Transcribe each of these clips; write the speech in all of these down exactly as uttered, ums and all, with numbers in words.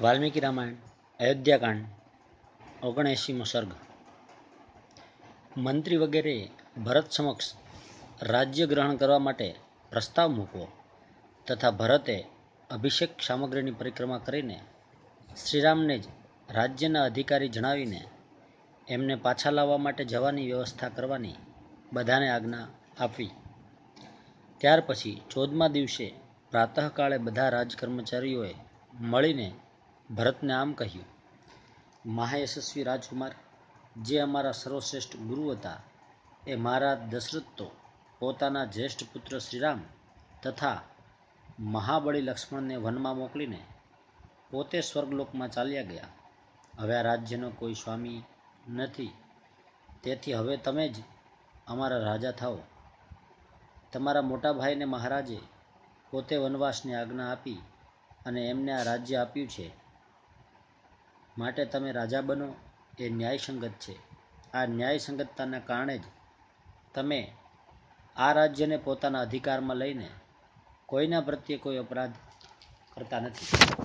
વાલ્મીકી રામાયણ અયોધ્યાકાંડ ઓગણએંશીમો સર્ગ. મંત્રી વગેરે ભરત સમક્ષ રાજ્ય ગ્રહણ કરવા માટે પ્રસ્તાવ મૂકવો તથા ભરતે અભિષેક સામગ્રીની પરિક્રમા કરીને શ્રીરામને જ રાજ્યના અધિકારી જણાવીને એમને પાછા લાવવા માટે જવાની વ્યવસ્થા કરવાની બધાને આજ્ઞા આપવી. ત્યાર પછી ચૌદમા દિવસે પ્રાતઃકાળે બધા રાજકર્મચારીઓએ મળીને ભરતને આમ કહ્યું: મહાયશસ્વી રાજકુમાર, જે અમારા સર્વશ્રેષ્ઠ ગુરુ હતા એ મહારાજ દશરથ તો પોતાના જ્યેષ્ઠ પુત્ર શ્રીરામ તથા મહાબળી લક્ષ્મણને વનમાં મોકલીને પોતે સ્વર્ગલોકમાં ચાલ્યા ગયા. હવે આ રાજ્યનો કોઈ સ્વામી નથી, તેથી હવે તમે જ અમારા રાજા થાઓ. તમારા મોટા ભાઈને મહારાજે પોતે વનવાસની આજ્ઞા આપી અને એમને આ રાજ્ય આપ્યું છે, માટે તમે રાજા બનો એ ન્યાયસંગત છે. આ ન્યાયસંગતતાના કારણે જ તમે આ રાજ્યને પોતાના અધિકારમાં લઈને કોઈના પ્રત્યે કોઈ અપરાધ કરતા નથી.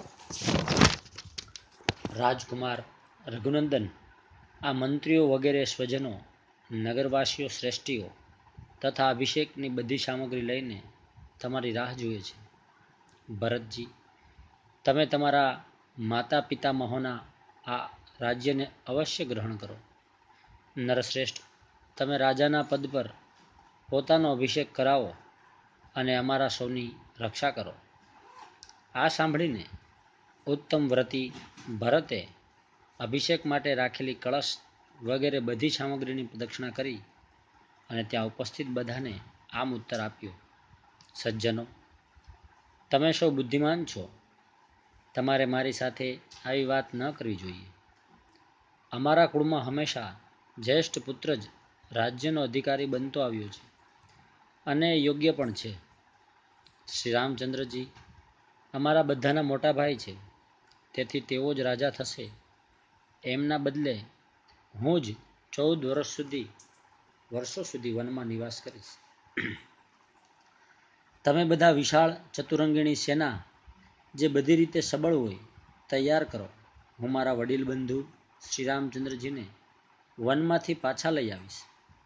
રાજકુમાર રઘુનંદન, આ મંત્રીઓ વગેરે સ્વજનો, નગરવાસીઓ, શ્રેષ્ઠીઓ તથા અભિષેકની બધી સામગ્રી લઈને તમારી રાહ જુએ છે. ભરતજી, તમે તમારા માતા પિતામહોના આ રાજ્યને અવશ્ય ગ્રહણ કરો. નરશ્રેષ્ઠ, તમે રાજાના પદ પર પોતાનો અભિષેક કરાવો અને અમારા સૌની રક્ષા કરો. આ સાંભળીને ઉત્તમ વ્રતી ભરતે અભિષેક માટે રાખેલી કળશ વગેરે બધી સામગ્રીની પ્રદક્ષિણા કરી અને ત્યાં ઉપસ્થિત બધાને આમ ઉત્તર આપ્યો: સજ્જનો, તમે સૌ બુદ્ધિમાન છો. તમારે મારી સાથે આવી વાત ન કરવી જોઈએ. અમારા કુળમાં હંમેશા જ્યેષ્ઠ પુત્ર જ રાજ્યનો અધિકારી બનતો આવ્યો છે અને યોગ્ય પણ છે. શ્રી રામચંદ્રજી અમારા બધાના મોટા ભાઈ છે, તેથી તેઓ જ રાજા થશે. એમના બદલે હું જ ચૌદ વર્ષ સુધી વર્ષો સુધી વનમાં નિવાસ કરીશ. તમે બધા વિશાળ ચતુરંગીણી સેના, જે બધી રીતે સબળ હોય, તૈયાર કરો. હું મારા વડીલ બંધુ શ્રી રામચંદ્રજીને વનમાંથી પાછા લઈ આવીશ.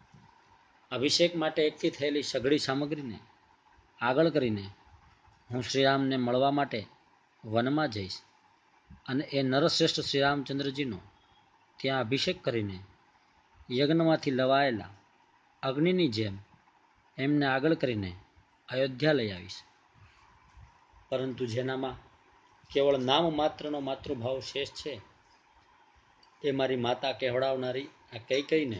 અભિષેક માટે એકઠી થયેલી સઘળી સામગ્રીને આગળ કરીને હું શ્રીરામને મળવા માટે વનમાં જઈશ અને એ નરશ્રેષ્ઠ શ્રી રામચંદ્રજીનો ત્યાં અભિષેક કરીને યજ્ઞમાંથી લવાયેલા અગ્નિની જેમ એમને આગળ કરીને અયોધ્યા લઈ આવીશ. પરંતુ જેનામાં કેવળ નામ માત્રનો માતૃભાવ શેષ છે, એ મારી માતા કહેવડાવનારી આ કૈકેયીને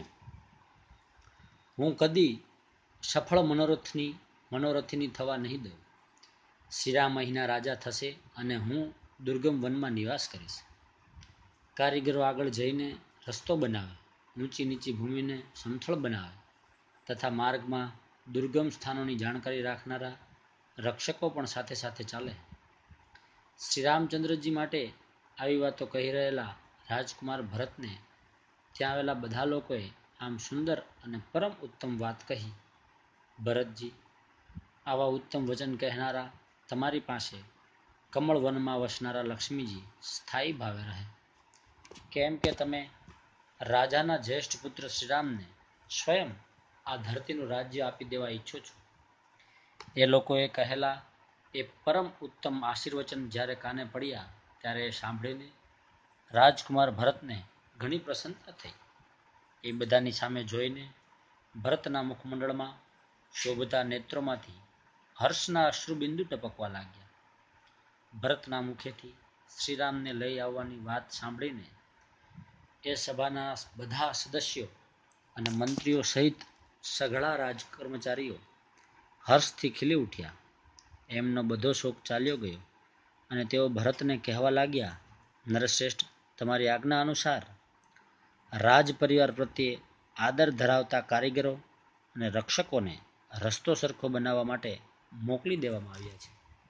હું કદી સફળ મનોરથની મનોરથિની થવા નહીં દઉં. શ્રીરામ અહીંના રાજા થશે અને હું દુર્ગમ વનમાં નિવાસ કરીશ. કારીગરો આગળ જઈને રસ્તો બનાવે, ઊંચી નીચી ભૂમિને સમથળ બનાવે તથા માર્ગમાં દુર્ગમ સ્થાનોની જાણકારી રાખનારા રક્ષકો પણ સાથે સાથે ચાલે. શ્રી રામચંદ્રજી માટે આવી વાતો કહી રહેલા રાજકુમાર ભરતને ત્યાં આવેલા બધા લોકોએ આમ સુંદર અને પરમ ઉત્તમ વાત કહી: ભરતજી, આવા ઉત્તમ વચન કહેનારા તમારી પાસે કમળ વનમાં વસનારા લક્ષ્મીજી સ્થાયી ભાવે રહે. કેમ કે તમે રાજાના જ્યેષ્ઠ પુત્ર શ્રીરામને સ્વયં આ ધરતીનું રાજ્ય આપી દેવા ઈચ્છો છો. એ લોકોએ કહેલા એ પરમ ઉત્તમ આશીર્વચન જ્યારે કાને પડ્યા, ત્યારે એ સાંભળીને રાજકુમાર ભરતને ઘણી પ્રસન્નતા થઈ. એ બધાની સામે જોઈને ભરતના મુખમંડળમાં શોભતા નેત્રોમાંથી હર્ષના અશ્રુબિંદુ ટપકવા લાગ્યા. ભરતના મુખેથી શ્રીરામને લઈ આવવાની વાત સાંભળીને એ સભાના બધા સદસ્યો અને મંત્રીઓ સહિત સઘળા રાજકર્મચારીઓ હર્ષથી ખીલી ઉઠ્યા. એમનો બધો શોક ચાલ્યો ગયો અને તેઓ ભરતને કહેવા લાગ્યા: નરશ્રેષ્ઠ, તમારી આજ્ઞા અનુસાર રાજ પરિવાર પ્રત્યે આદર ધરાવતા કારીગરો અને રક્ષકોને રસ્તો સરખો બનાવવા માટે મોકલી દેવામાં આવ્યા છે.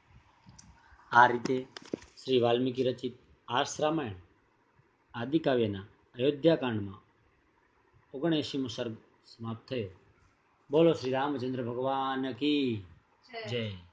આ રીતે શ્રી વાલ્મીકી રચિત આર્ષ રામાયણ આદિકાવ્યના અયોધ્યાકાંડમાં ઓગણએંશીમો સર્ગ સમાપ્ત થયો. બોલો શ્રી રામચંદ્ર ભગવાન કી જય.